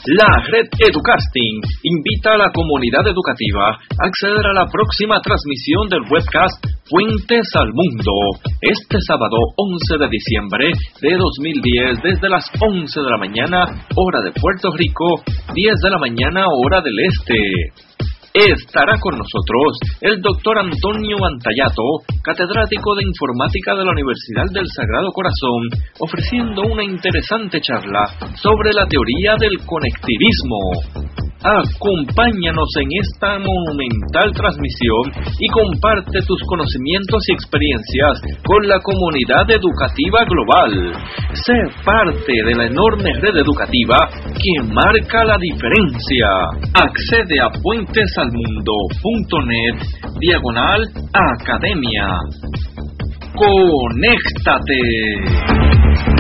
La red Educasting invita a la comunidad educativa a acceder a la próxima transmisión del webcast Puentes al Mundo, este sábado 11 de diciembre de 2010 desde las 11 de la mañana, hora de Puerto Rico, 10 de la mañana, hora del este. Estará con nosotros el doctor Antonio Antayato, catedrático de Informática de la Universidad del Sagrado Corazón, ofreciendo una interesante charla sobre la teoría del conectivismo. Acompáñanos en esta monumental transmisión y comparte tus conocimientos y experiencias con la comunidad educativa global. Sé parte de la enorme red educativa que marca la diferencia. Accede a puentesalmundo.net/academia. ¡Conéctate!